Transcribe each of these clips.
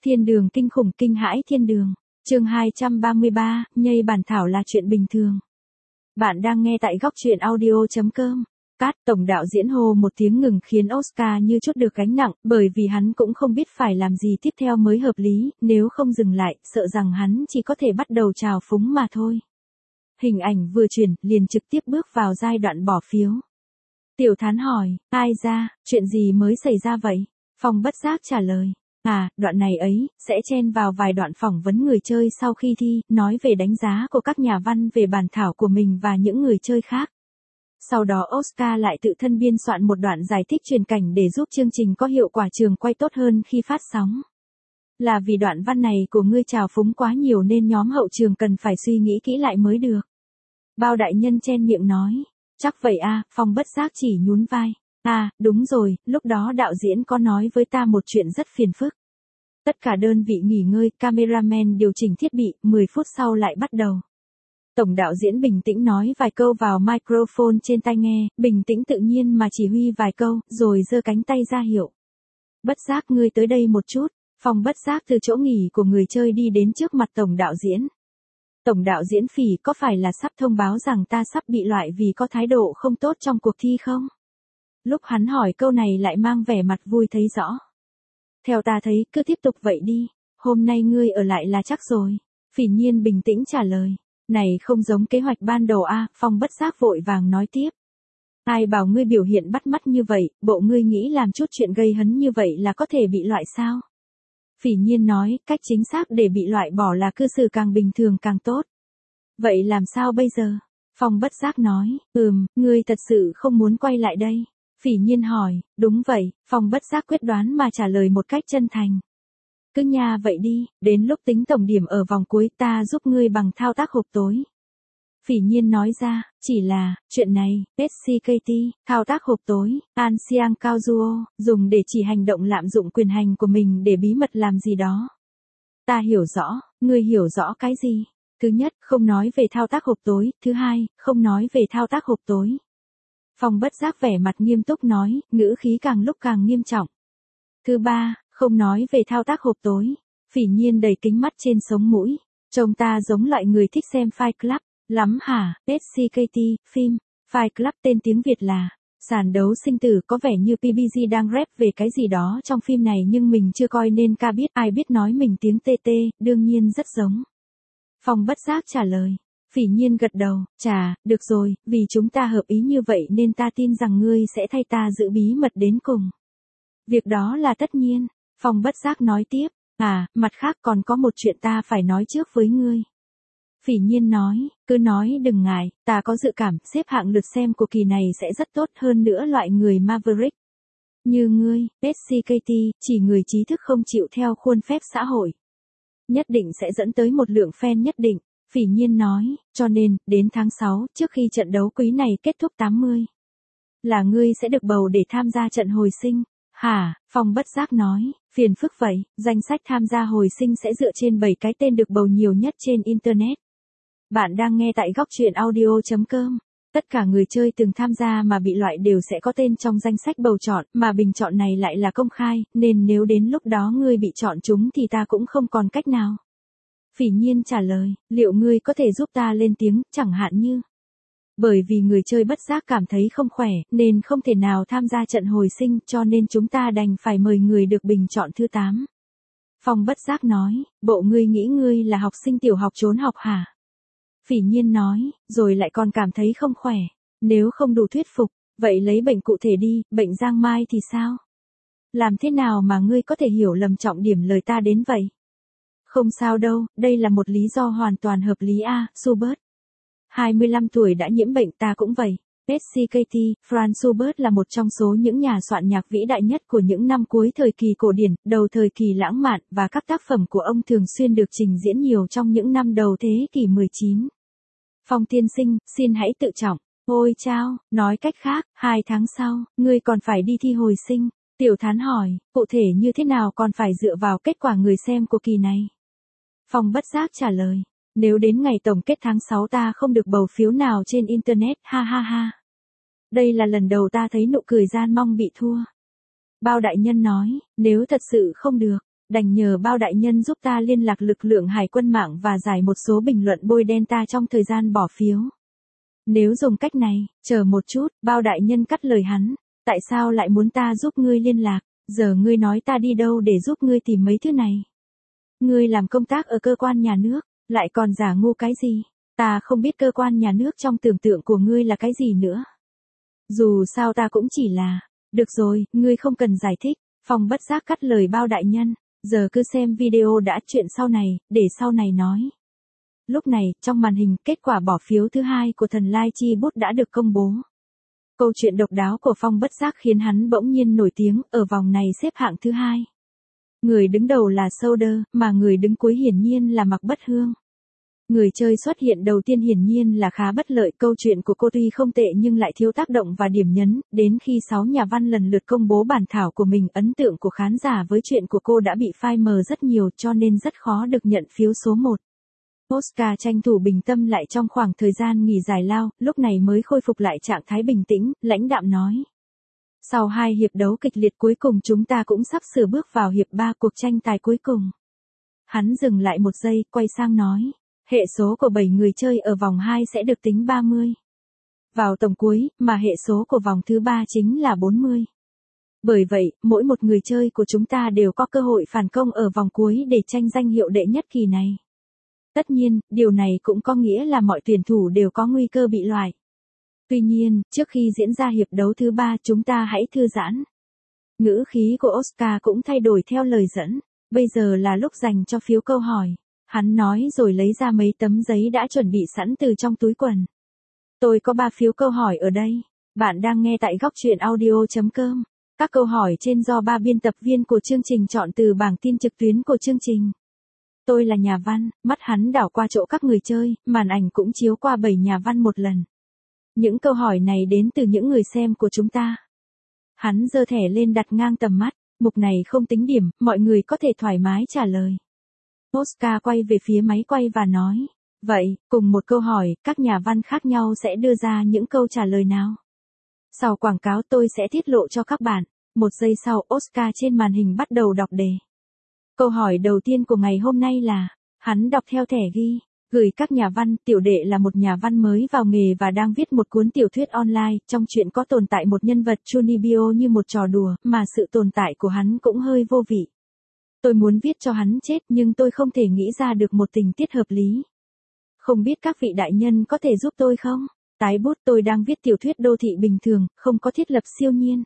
Thiên đường kinh khủng kinh hãi thiên đường. Chương 233, nhây bản thảo là chuyện bình thường. Bạn đang nghe tại góc truyện audio.com. Cát, tổng đạo diễn hô một tiếng ngừng khiến Oscar như chút được gánh nặng, bởi vì hắn cũng không biết phải làm gì tiếp theo mới hợp lý, nếu không dừng lại, sợ rằng hắn chỉ có thể bắt đầu trào phúng mà thôi. Hình ảnh vừa chuyển, liền trực tiếp bước vào giai đoạn bỏ phiếu. Tiểu Thán hỏi, ai ra, chuyện gì mới xảy ra vậy? Phong bất giác trả lời. Đoạn này ấy, sẽ chen vào vài đoạn phỏng vấn người chơi sau khi thi, nói về đánh giá của các nhà văn về bản thảo của mình và những người chơi khác. Sau đó Oscar lại tự thân biên soạn một đoạn giải thích truyền cảnh để giúp chương trình có hiệu quả trường quay tốt hơn khi phát sóng. Là vì đoạn văn này của ngươi trào phúng quá nhiều nên nhóm hậu trường cần phải suy nghĩ kỹ lại mới được. Bao đại nhân chen miệng nói. Chắc vậy Phong bất giác chỉ nhún vai. Đúng rồi, lúc đó đạo diễn có nói với ta một chuyện rất phiền phức. Tất cả đơn vị nghỉ ngơi, cameraman điều chỉnh thiết bị, 10 phút sau lại bắt đầu. Tổng đạo diễn bình tĩnh nói vài câu vào microphone trên tai nghe, bình tĩnh tự nhiên mà chỉ huy vài câu, rồi giơ cánh tay ra hiệu. Bất giác ngươi tới đây một chút. Phong bất giác từ chỗ nghỉ của người chơi đi đến trước mặt tổng đạo diễn. Tổng đạo diễn Phỉ, có phải là sắp thông báo rằng ta sắp bị loại vì có thái độ không tốt trong cuộc thi không? Lúc hắn hỏi câu này lại mang vẻ mặt vui thấy rõ. Theo ta thấy, cứ tiếp tục vậy đi, hôm nay ngươi ở lại là chắc rồi. Phỉ Nhiên bình tĩnh trả lời. Này không giống kế hoạch ban đầu Phong bất giác vội vàng nói tiếp. Ai bảo ngươi biểu hiện bắt mắt như vậy, bộ ngươi nghĩ làm chút chuyện gây hấn như vậy là có thể bị loại sao? Phỉ Nhiên nói, cách chính xác để bị loại bỏ là cư xử càng bình thường càng tốt. Vậy làm sao bây giờ? Phong bất giác nói, ngươi thật sự không muốn quay lại đây. Phỉ Nhiên hỏi, đúng vậy, Phong bất giác quyết đoán mà trả lời một cách chân thành. Cứ nha vậy đi, đến lúc tính tổng điểm ở vòng cuối ta giúp ngươi bằng thao tác hộp tối. Phỉ Nhiên nói ra, chỉ là, chuyện này, SCKT, thao tác hộp tối, An Siang Cao Duo, dùng để chỉ hành động lạm dụng quyền hành của mình để bí mật làm gì đó. Ta hiểu rõ, ngươi hiểu rõ cái gì? Thứ nhất, không nói về thao tác hộp tối, thứ hai, không nói về thao tác hộp tối. Phong bất giác vẻ mặt nghiêm túc nói, ngữ khí càng lúc càng nghiêm trọng. Thứ ba, không nói về thao tác hộp tối. Phỉ Nhiên đầy kính mắt trên sống mũi. Trông ta giống loại người thích xem Fight Club, lắm hả? SCKT, phim, Fight Club tên tiếng Việt là sàn đấu sinh tử, có vẻ như PBG đang rap về cái gì đó trong phim này nhưng mình chưa coi nên ca biết, ai biết nói mình tiếng TT, đương nhiên rất giống. Phong bất giác trả lời. Phỉ Nhiên gật đầu, được rồi, vì chúng ta hợp ý như vậy nên ta tin rằng ngươi sẽ thay ta giữ bí mật đến cùng. Việc đó là tất nhiên. Phong bất giác nói tiếp, mặt khác còn có một chuyện ta phải nói trước với ngươi. Phỉ Nhiên nói, cứ nói đừng ngại, ta có dự cảm xếp hạng lượt xem của kỳ này sẽ rất tốt hơn nữa loại người Maverick. Như ngươi, SCKT, chỉ người trí thức không chịu theo khuôn phép xã hội. Nhất định sẽ dẫn tới một lượng fan nhất định. Phỉ Nhiên nói, cho nên, đến tháng 6, trước khi trận đấu quý này kết thúc 80. Là ngươi sẽ được bầu để tham gia trận hồi sinh. Hả? Phong bất giác nói, phiền phức vậy, danh sách tham gia hồi sinh sẽ dựa trên 7 cái tên được bầu nhiều nhất trên Internet. Bạn đang nghe tại góc truyện audio.com. Tất cả người chơi từng tham gia mà bị loại đều sẽ có tên trong danh sách bầu chọn, mà bình chọn này lại là công khai, nên nếu đến lúc đó ngươi bị chọn trúng thì ta cũng không còn cách nào. Phỉ Nhiên trả lời, liệu ngươi có thể giúp ta lên tiếng, chẳng hạn như. Bởi vì người chơi bất giác cảm thấy không khỏe, nên không thể nào tham gia trận hồi sinh, cho nên chúng ta đành phải mời người được bình chọn thứ 8. Phong bất giác nói, bộ ngươi nghĩ ngươi là học sinh tiểu học trốn học hả? Phỉ Nhiên nói, rồi lại còn cảm thấy không khỏe. Nếu không đủ thuyết phục, vậy lấy bệnh cụ thể đi, bệnh giang mai thì sao? Làm thế nào mà ngươi có thể hiểu lầm trọng điểm lời ta đến vậy? Không sao đâu, đây là một lý do hoàn toàn hợp lý Schubert. 25 tuổi đã nhiễm bệnh, ta cũng vậy. SCKT, Franz Schubert là một trong số những nhà soạn nhạc vĩ đại nhất của những năm cuối thời kỳ cổ điển, đầu thời kỳ lãng mạn, và các tác phẩm của ông thường xuyên được trình diễn nhiều trong những năm đầu thế kỷ 19. Phong tiên sinh, xin hãy tự trọng. Ôi chao, nói cách khác, 2 tháng sau, ngươi còn phải đi thi hồi sinh. Tiểu Thán hỏi, cụ thể như thế nào còn phải dựa vào kết quả người xem của kỳ này? Phong bất giác trả lời. Nếu đến ngày tổng kết tháng 6 ta không được bầu phiếu nào trên Internet, ha ha ha. Đây là lần đầu ta thấy nụ cười gian mong bị thua. Bao đại nhân nói, nếu thật sự không được, Đành nhờ bao đại nhân giúp ta liên lạc lực lượng hải quân mạng và giải một số bình luận bôi đen ta trong thời gian bỏ phiếu. Nếu dùng cách này, chờ một chút, bao đại nhân cắt lời hắn. Tại sao lại muốn ta giúp ngươi liên lạc? Giờ ngươi nói ta đi đâu để giúp ngươi tìm mấy thứ này? Ngươi làm công tác ở cơ quan nhà nước, lại còn giả ngu cái gì? Ta không biết cơ quan nhà nước trong tưởng tượng của ngươi là cái gì nữa. Dù sao ta cũng chỉ là, được rồi, ngươi không cần giải thích. Phong bất giác cắt lời bao đại nhân, giờ cứ xem video đã, chuyện sau này, để sau này nói. Lúc này, trong màn hình, kết quả bỏ phiếu thứ 2 của thần Lai Chi Bút đã được công bố. Câu chuyện độc đáo của Phong bất giác khiến hắn bỗng nhiên nổi tiếng, ở vòng này xếp hạng thứ 2. Người đứng đầu là Soder, mà người đứng cuối hiển nhiên là Mạc Bất Hương. Người chơi xuất hiện đầu tiên hiển nhiên là khá bất lợi, câu chuyện của cô tuy không tệ nhưng lại thiếu tác động và điểm nhấn, đến khi 6 nhà văn lần lượt công bố bản thảo của mình, ấn tượng của khán giả với chuyện của cô đã bị phai mờ rất nhiều cho nên rất khó được nhận phiếu số 1. Oscar tranh thủ bình tâm lại trong khoảng thời gian nghỉ giải lao, lúc này mới khôi phục lại trạng thái bình tĩnh, lãnh đạm nói. Sau 2 hiệp đấu kịch liệt cuối cùng chúng ta cũng sắp sửa bước vào hiệp 3 cuộc tranh tài cuối cùng. Hắn dừng lại một giây, quay sang nói. Hệ số của 7 người chơi ở vòng 2 sẽ được tính 30. Vào tổng cuối, mà hệ số của vòng thứ 3 chính là 40. Bởi vậy, mỗi một người chơi của chúng ta đều có cơ hội phản công ở vòng cuối để tranh danh hiệu đệ nhất kỳ này. Tất nhiên, điều này cũng có nghĩa là mọi tuyển thủ đều có nguy cơ bị loại. Tuy nhiên, trước khi diễn ra hiệp đấu thứ 3 chúng ta hãy thư giãn. Ngữ khí của Oscar cũng thay đổi theo lời dẫn. Bây giờ là lúc dành cho phiếu câu hỏi. Hắn nói rồi lấy ra mấy tấm giấy đã chuẩn bị sẵn từ trong túi quần. Tôi có 3 phiếu câu hỏi ở đây. Bạn đang nghe tại góc truyện audio.com. Các câu hỏi trên do 3 biên tập viên của chương trình chọn từ bảng tin trực tuyến của chương trình. Tôi là nhà văn, mắt hắn đảo qua chỗ các người chơi, màn ảnh cũng chiếu qua 7 nhà văn một lần. Những câu hỏi này đến từ những người xem của chúng ta. Hắn giơ thẻ lên đặt ngang tầm mắt, mục này không tính điểm, mọi người có thể thoải mái trả lời. Oscar quay về phía máy quay và nói, vậy, cùng một câu hỏi, các nhà văn khác nhau sẽ đưa ra những câu trả lời nào? Sau quảng cáo tôi sẽ tiết lộ cho các bạn. Một giây sau, Oscar trên màn hình bắt đầu đọc đề. Câu hỏi đầu tiên của ngày hôm nay là, hắn đọc theo thẻ ghi, gửi các nhà văn, tiểu đệ là một nhà văn mới vào nghề và đang viết một cuốn tiểu thuyết online, trong chuyện có tồn tại một nhân vật Junibio như một trò đùa, mà sự tồn tại của hắn cũng hơi vô vị. Tôi muốn viết cho hắn chết nhưng tôi không thể nghĩ ra được một tình tiết hợp lý. Không biết các vị đại nhân có thể giúp tôi không? Tái bút, tôi đang viết tiểu thuyết đô thị bình thường, không có thiết lập siêu nhiên.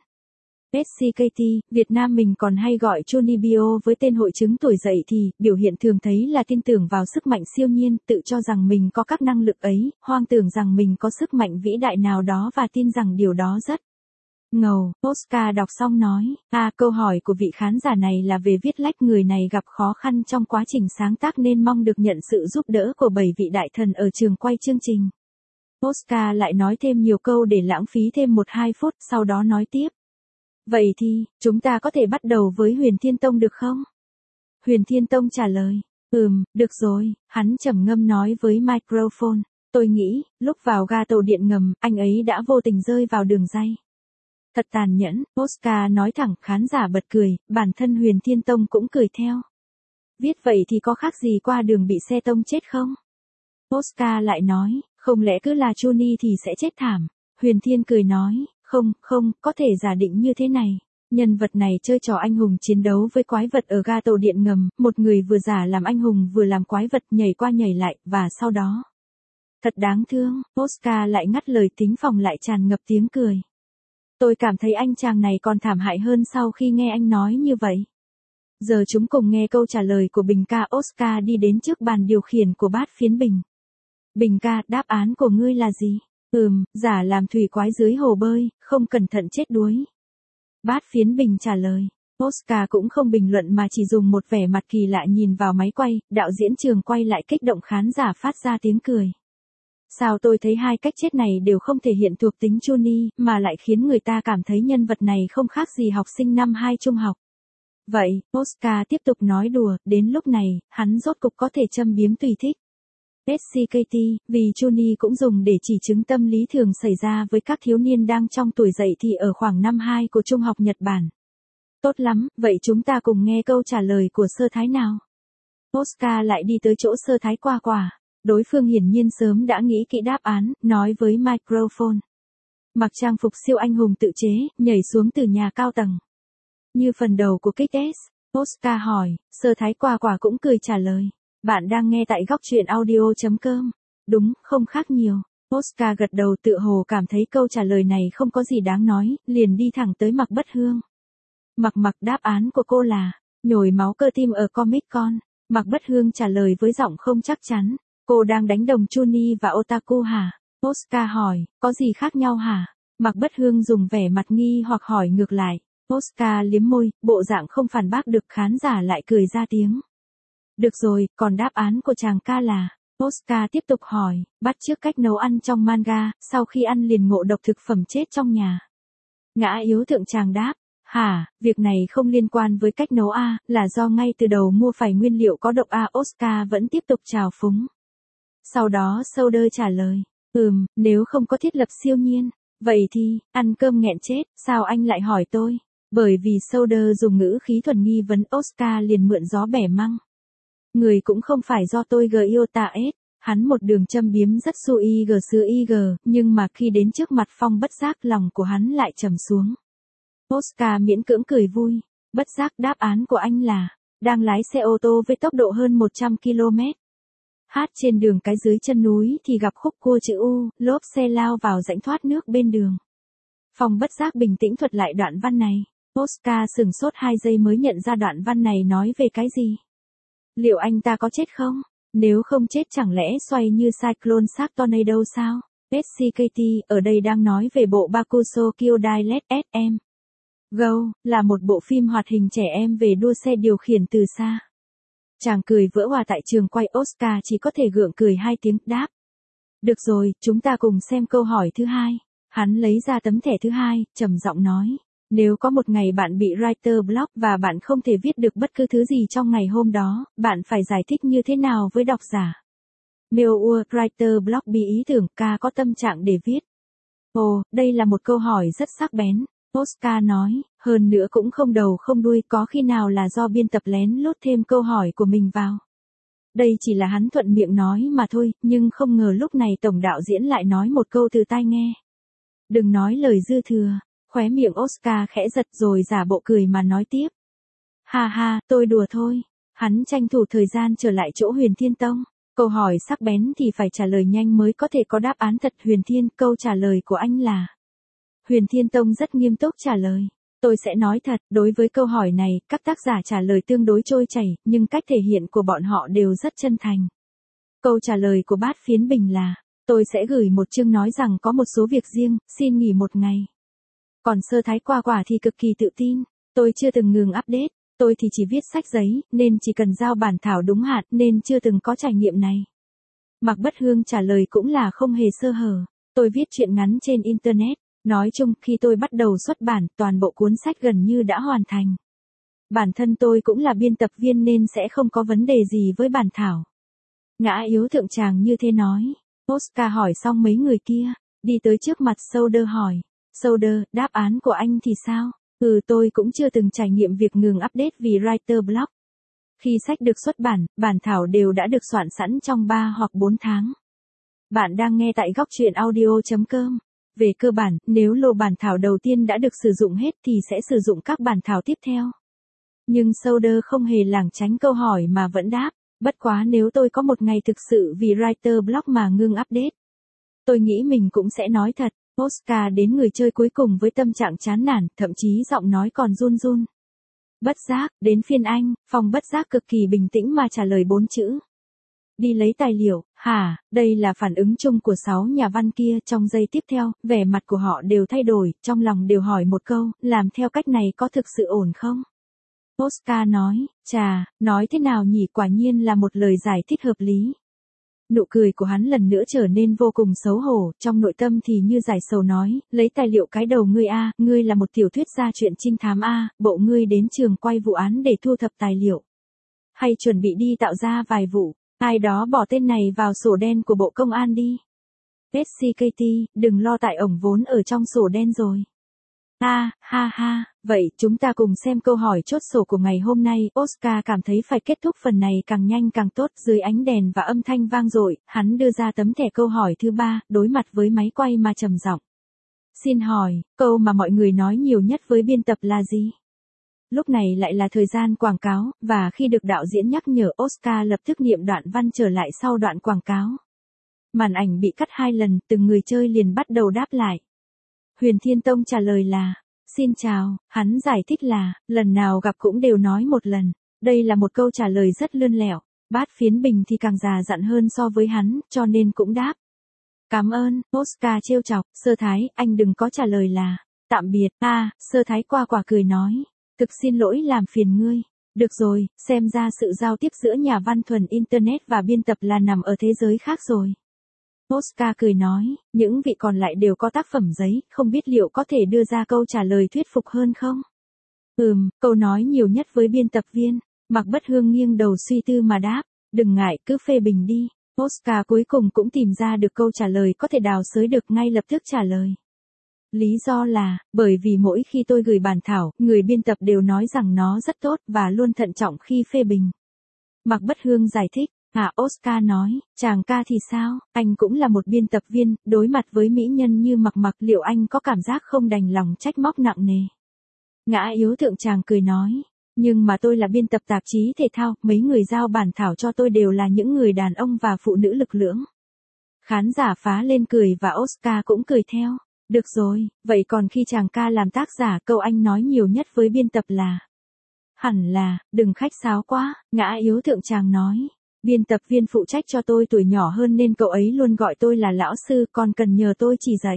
SCKT, Việt Nam mình còn hay gọi Junibio với tên hội chứng tuổi dậy thì, biểu hiện thường thấy là tin tưởng vào sức mạnh siêu nhiên, tự cho rằng mình có các năng lực ấy, hoang tưởng rằng mình có sức mạnh vĩ đại nào đó và tin rằng điều đó rất ngầu. Oscar đọc xong nói, câu hỏi của vị khán giả này là về viết lách, người này gặp khó khăn trong quá trình sáng tác nên mong được nhận sự giúp đỡ của 7 vị đại thần ở trường quay chương trình. Oscar lại nói thêm nhiều câu để lãng phí thêm 1-2 phút, sau đó nói tiếp. Vậy thì, chúng ta có thể bắt đầu với Huyền Thiên Tông được không? Huyền Thiên Tông trả lời, được rồi, hắn trầm ngâm nói với microphone. Tôi nghĩ, lúc vào ga tàu điện ngầm, anh ấy đã vô tình rơi vào đường ray. Thật tàn nhẫn, Oscar nói thẳng, khán giả bật cười, bản thân Huyền Thiên Tông cũng cười theo. Viết vậy thì có khác gì qua đường bị xe tông chết không? Oscar lại nói, không lẽ cứ là Johnny thì sẽ chết thảm. Huyền Thiên cười nói, không, có thể giả định như thế này. Nhân vật này chơi trò anh hùng chiến đấu với quái vật ở ga tàu điện ngầm, một người vừa giả làm anh hùng vừa làm quái vật, nhảy qua nhảy lại, và sau đó. Thật đáng thương, Oscar lại ngắt lời, tính phòng lại tràn ngập tiếng cười. Tôi cảm thấy anh chàng này còn thảm hại hơn sau khi nghe anh nói như vậy. Giờ chúng cùng nghe câu trả lời của Bình ca. Oscar đi đến trước bàn điều khiển của bát phiến Bình. Bình ca, đáp án của ngươi là gì? Giả làm thủy quái dưới hồ bơi, không cẩn thận chết đuối. Bát phiến Bình trả lời. Oscar cũng không bình luận mà chỉ dùng một vẻ mặt kỳ lạ nhìn vào máy quay, đạo diễn trường quay lại kích động khán giả phát ra tiếng cười. Sao tôi thấy hai cách chết này đều không thể hiện thuộc tính Johnny, mà lại khiến người ta cảm thấy nhân vật này không khác gì học sinh năm 2 trung học. Vậy, Oscar tiếp tục nói đùa, đến lúc này, hắn rốt cục có thể châm biếm tùy thích. SCKT, vì Johnny cũng dùng để chỉ chứng tâm lý thường xảy ra với các thiếu niên đang trong tuổi dậy thì ở khoảng năm 2 của trung học Nhật Bản. Tốt lắm, vậy chúng ta cùng nghe câu trả lời của Sơ Thái nào. Oscar lại đi tới chỗ Sơ Thái Quả Quả. Đối phương hiển nhiên sớm đã nghĩ kỹ đáp án, nói với microphone. Mặc trang phục siêu anh hùng tự chế, nhảy xuống từ nhà cao tầng. Như phần đầu của Kick-Ass, Oscar hỏi, Sơ Thái Quả Quả cũng cười trả lời. Bạn đang nghe tại góc truyện audio.com. Đúng, không khác nhiều. Oscar gật đầu tựa hồ cảm thấy câu trả lời này không có gì đáng nói, liền đi thẳng tới Mạc Bất Hương. Mặc đáp án của cô là, nhồi máu cơ tim ở Comic Con. Mạc Bất Hương trả lời với giọng không chắc chắn. Cô đang đánh đồng Chuni và Otaku hả? Oscar hỏi, có gì khác nhau hả? Mạc Bất Hương dùng vẻ mặt nghi hoặc hỏi ngược lại. Oscar liếm môi, bộ dạng không phản bác được, khán giả lại cười ra tiếng. Được rồi, còn đáp án của chàng ca là... Oscar tiếp tục hỏi, bắt chước cách nấu ăn trong manga, sau khi ăn liền ngộ độc thực phẩm chết trong nhà. Ngã yếu thượng chàng đáp, hả, việc này không liên quan với cách nấu A, là do ngay từ đầu mua phải nguyên liệu có độc A. Oscar vẫn tiếp tục trào phúng. Sau đó Soder trả lời, nếu không có thiết lập siêu nhiên, vậy thì, ăn cơm nghẹn chết, sao anh lại hỏi tôi? Bởi vì Soder dùng ngữ khí thuần nghi vấn, Oscar liền mượn gió bẻ măng. Người cũng không phải do tôi Giota S, hắn một đường châm biếm rất su ig, nhưng mà khi đến trước mặt Phong Bất Giác lòng của hắn lại trầm xuống. Oscar miễn cưỡng cười vui, Bất Giác đáp án của anh là, đang lái xe ô tô với tốc độ hơn 100 km. Hát trên đường cái dưới chân núi thì gặp khúc cua chữ U, lốp xe lao vào rãnh thoát nước bên đường. Phong Bất Giác bình tĩnh thuật lại đoạn văn này, Oscar sửng sốt 2 giây mới nhận ra đoạn văn này nói về cái gì. Liệu anh ta có chết không? Nếu không chết chẳng lẽ xoay như Cyclone Shark Tornado sao? SCKT ở đây đang nói về bộ Bakusou Kyodai Let SM. Go, là một bộ phim hoạt hình trẻ em về đua xe điều khiển từ xa. Chàng cười vỡ hòa tại trường quay. Oscar chỉ có thể gượng cười 2 tiếng, đáp. Được rồi, chúng ta cùng xem câu hỏi thứ 2. Hắn lấy ra tấm thẻ thứ 2, trầm giọng nói. Nếu có một ngày bạn bị writer block và bạn không thể viết được bất cứ thứ gì trong ngày hôm đó, bạn phải giải thích như thế nào với độc giả? Meow, writer block bị ý tưởng ca có tâm trạng để viết. Ồ, đây là một câu hỏi rất sắc bén. Oscar nói, hơn nữa cũng không đầu không đuôi, có khi nào là do biên tập lén lút thêm câu hỏi của mình vào. Đây chỉ là hắn thuận miệng nói mà thôi, nhưng không ngờ lúc này tổng đạo diễn lại nói một câu từ tai nghe. Đừng nói lời dư thừa. Khóe miệng Oscar khẽ giật rồi giả bộ cười mà nói tiếp. Ha ha, tôi đùa thôi. Hắn tranh thủ thời gian trở lại chỗ Huyền Thiên Tông. Câu hỏi sắc bén thì phải trả lời nhanh mới có thể có đáp án thật. Huyền Thiên, câu trả lời của anh là... Huyền Thiên Tông rất nghiêm túc trả lời. Tôi sẽ nói thật, đối với câu hỏi này, các tác giả trả lời tương đối trôi chảy, nhưng cách thể hiện của bọn họ đều rất chân thành. Câu trả lời của Bát Phiến Bình là, tôi sẽ gửi một chương nói rằng có một số việc riêng, xin nghỉ một ngày. Còn Sơ Thái Quả Quả thì cực kỳ tự tin, tôi chưa từng ngừng update, tôi thì chỉ viết sách giấy, nên chỉ cần giao bản thảo đúng hạn, nên chưa từng có trải nghiệm này. Mạc Bất Hương trả lời cũng là không hề sơ hở, tôi viết truyện ngắn trên Internet, nói chung khi tôi bắt đầu xuất bản, toàn bộ cuốn sách gần như đã hoàn thành. Bản thân tôi cũng là biên tập viên nên sẽ không có vấn đề gì với bản thảo. Ngã yếu thượng tràng như thế nói, Oscar hỏi xong mấy người kia, đi tới trước mặt Soder hỏi. Soder, đáp án của anh thì sao? Tôi cũng chưa từng trải nghiệm việc ngừng update vì writer block. Khi sách được xuất bản, bản thảo đều đã được soạn sẵn trong 3 hoặc 4 tháng. Bạn đang nghe tại góc truyện audio.com. Về cơ bản, nếu lô bản thảo đầu tiên đã được sử dụng hết thì sẽ sử dụng các bản thảo tiếp theo. Nhưng Soder không hề lảng tránh câu hỏi mà vẫn đáp. Bất quá nếu tôi có một ngày thực sự vì writer block mà ngưng update. Tôi nghĩ mình cũng sẽ nói thật. Oscar đến người chơi cuối cùng với tâm trạng chán nản, thậm chí giọng nói còn run run. Bất Giác, đến phiên anh, Phong Bất Giác cực kỳ bình tĩnh mà trả lời 4 chữ. Đi lấy tài liệu, hả, đây là phản ứng chung của 6 nhà văn kia. Trong giây tiếp theo, vẻ mặt của họ đều thay đổi, trong lòng đều hỏi một câu, làm theo cách này có thực sự ổn không? Oscar nói, chà, nói thế nào nhỉ, quả nhiên là một lời giải thích hợp lý. Nụ cười của hắn lần nữa trở nên vô cùng xấu hổ, trong nội tâm thì như giải sầu nói, lấy tài liệu cái đầu ngươi a, ngươi là một tiểu thuyết gia truyện trinh thám a, bộ ngươi đến trường quay vụ án để thu thập tài liệu. Hay chuẩn bị đi tạo ra vài vụ, ai đó bỏ tên này vào sổ đen của bộ công an đi. SCKT, đừng lo tại ổng vốn ở trong sổ đen rồi. Ha ha, vậy chúng ta cùng xem câu hỏi chốt sổ của ngày hôm nay. Oscar cảm thấy phải kết thúc phần này càng nhanh càng tốt. Dưới ánh đèn và âm thanh vang dội, hắn đưa ra tấm thẻ câu hỏi thứ 3, đối mặt với máy quay mà trầm giọng. Xin hỏi, câu mà mọi người nói nhiều nhất với biên tập là gì? Lúc này lại là thời gian quảng cáo, và khi được đạo diễn nhắc nhở, Oscar lập tức niệm đoạn văn trở lại sau đoạn quảng cáo. Màn ảnh bị cắt 2 lần, từng người chơi liền bắt đầu đáp lại. Huyền Thiên Tông trả lời là, xin chào, hắn giải thích là, lần nào gặp cũng đều nói một lần. Đây là một câu trả lời rất lươn lẹo, Bát Phiến Bình thì càng già dặn hơn so với hắn, cho nên cũng đáp. Cảm ơn, Oscar trêu chọc. Sơ Thái, anh đừng có trả lời là, tạm biệt. Sơ Thái qua quả cười nói, thực xin lỗi làm phiền ngươi. Được rồi, xem ra sự giao tiếp giữa nhà văn thuần Internet và biên tập là nằm ở thế giới khác rồi. Oscar cười nói, những vị còn lại đều có tác phẩm giấy, không biết liệu có thể đưa ra câu trả lời thuyết phục hơn không? Câu nói nhiều nhất với biên tập viên. Mạc Bất Hương nghiêng đầu suy tư mà đáp, đừng ngại, cứ phê bình đi. Oscar cuối cùng cũng tìm ra được câu trả lời có thể đào xới được, ngay lập tức trả lời. Lý do là, bởi vì mỗi khi tôi gửi bản thảo, người biên tập đều nói rằng nó rất tốt và luôn thận trọng khi phê bình. Mạc Bất Hương giải thích. Oscar nói, chàng ca thì sao, anh cũng là một biên tập viên, đối mặt với mỹ nhân như Mặc liệu anh có cảm giác không đành lòng trách móc nặng nề? Ngã Yếu Thượng Tràng cười nói, nhưng mà tôi là biên tập tạp chí thể thao, mấy người giao bản thảo cho tôi đều là những người đàn ông và phụ nữ lực lưỡng. Khán giả phá lên cười và Oscar cũng cười theo. Được rồi, vậy còn khi chàng ca làm tác giả, câu anh nói nhiều nhất với biên tập là, hẳn là, đừng khách sáo quá. Ngã Yếu Thượng Tràng nói, biên tập viên phụ trách cho tôi tuổi nhỏ hơn nên cậu ấy luôn gọi tôi là lão sư, còn cần nhờ tôi chỉ dạy.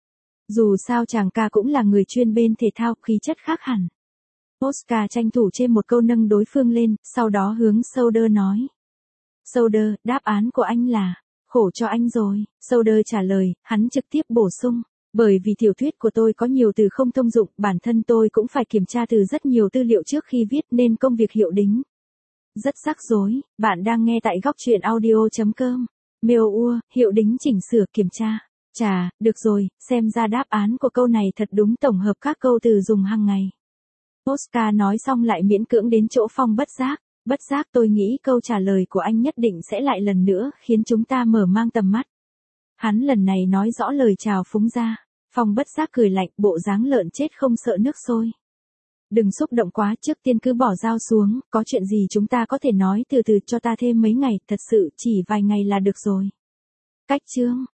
Dù sao chàng ca cũng là người chuyên bên thể thao, khí chất khác hẳn. Oscar tranh thủ chêm một câu nâng đối phương lên, sau đó hướng Soder nói. Soder, đáp án của anh là, khổ cho anh rồi. Soder trả lời, hắn trực tiếp bổ sung. Bởi vì tiểu thuyết của tôi có nhiều từ không thông dụng, bản thân tôi cũng phải kiểm tra từ rất nhiều tư liệu trước khi viết nên công việc hiệu đính rất rắc rối. Bạn đang nghe tại góc truyện audio.com. Mail hiệu đính chỉnh sửa kiểm tra. Chà, được rồi, xem ra đáp án của câu này thật đúng tổng hợp các câu từ dùng hàng ngày. Oscar nói xong lại miễn cưỡng đến chỗ Phong Bất Giác. Bất Giác, tôi nghĩ câu trả lời của anh nhất định sẽ lại lần nữa khiến chúng ta mở mang tầm mắt. Hắn lần này nói rõ lời chào phúng ra. Phong Bất Giác cười lạnh, bộ dáng lợn chết không sợ nước sôi. Đừng xúc động quá, trước tiên cứ bỏ dao xuống, có chuyện gì chúng ta có thể nói từ từ, cho ta thêm mấy ngày, thật sự chỉ vài ngày là được rồi. Cách chương